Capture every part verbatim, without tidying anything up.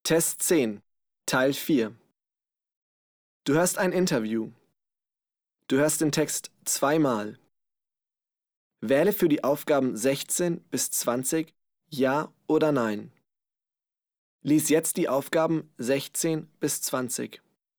Test zehn, Teil vier. Du hörst ein Interview. Du hörst den Text zweimal. Wähle für die Aufgaben sechzehn bis zwanzig Ja oder Nein. Lies jetzt die Aufgaben sechzehn bis zwanzig.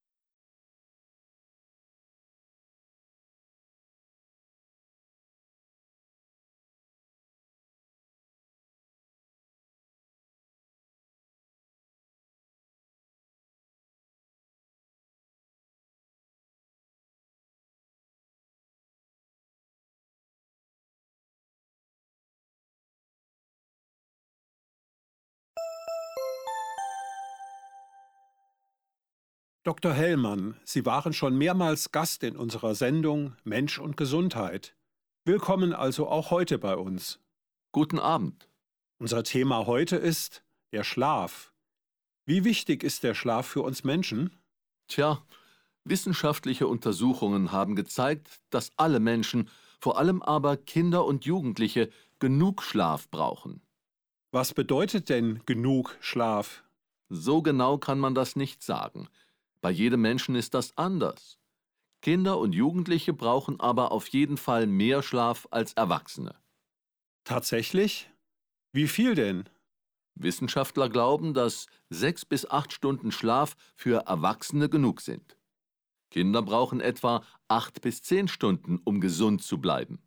Doktor Hellmann, Sie waren schon mehrmals Gast in unserer Sendung Mensch und Gesundheit. Willkommen also auch heute bei uns. Guten Abend. Unser Thema heute ist der Schlaf. Wie wichtig ist der Schlaf für uns Menschen? Tja, wissenschaftliche Untersuchungen haben gezeigt, dass alle Menschen, vor allem aber Kinder und Jugendliche, genug Schlaf brauchen. Was bedeutet denn genug Schlaf? So genau kann man das nicht sagen. Bei jedem Menschen ist das anders. Kinder und Jugendliche brauchen aber auf jeden Fall mehr Schlaf als Erwachsene. Tatsächlich? Wie viel denn? Wissenschaftler glauben, dass sechs bis acht Stunden Schlaf für Erwachsene genug sind. Kinder brauchen etwa acht bis zehn Stunden, um gesund zu bleiben.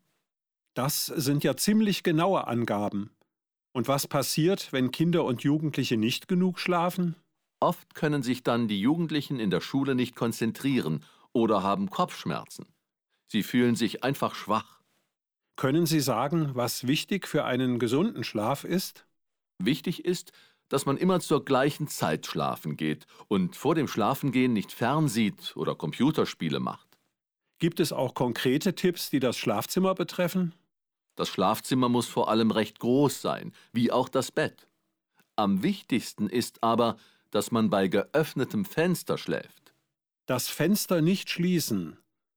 Das sind ja ziemlich genaue Angaben. Und was passiert, wenn Kinder und Jugendliche nicht genug schlafen? Oft können sich dann die Jugendlichen in der Schule nicht konzentrieren oder haben Kopfschmerzen. Sie fühlen sich einfach schwach. Können Sie sagen, was wichtig für einen gesunden Schlaf ist? Wichtig ist, dass man immer zur gleichen Zeit schlafen geht und vor dem Schlafengehen nicht fernsieht oder Computerspiele macht. Gibt es auch konkrete Tipps, die das Schlafzimmer betreffen? Das Schlafzimmer muss vor allem recht groß sein, wie auch das Bett. Am wichtigsten ist aber, dass man bei geöffnetem Fenster schläft. Das Fenster nicht schließen.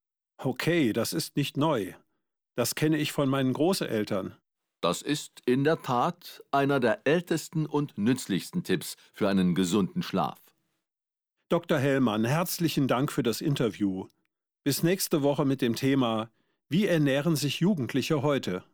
Okay, das ist nicht neu. Das kenne ich von meinen Großeltern. Das ist in der Tat einer der ältesten und nützlichsten Tipps für einen gesunden Schlaf. Doktor Hellmann, herzlichen Dank für das Interview. Bis nächste Woche mit dem Thema: Wie ernähren sich Jugendliche heute?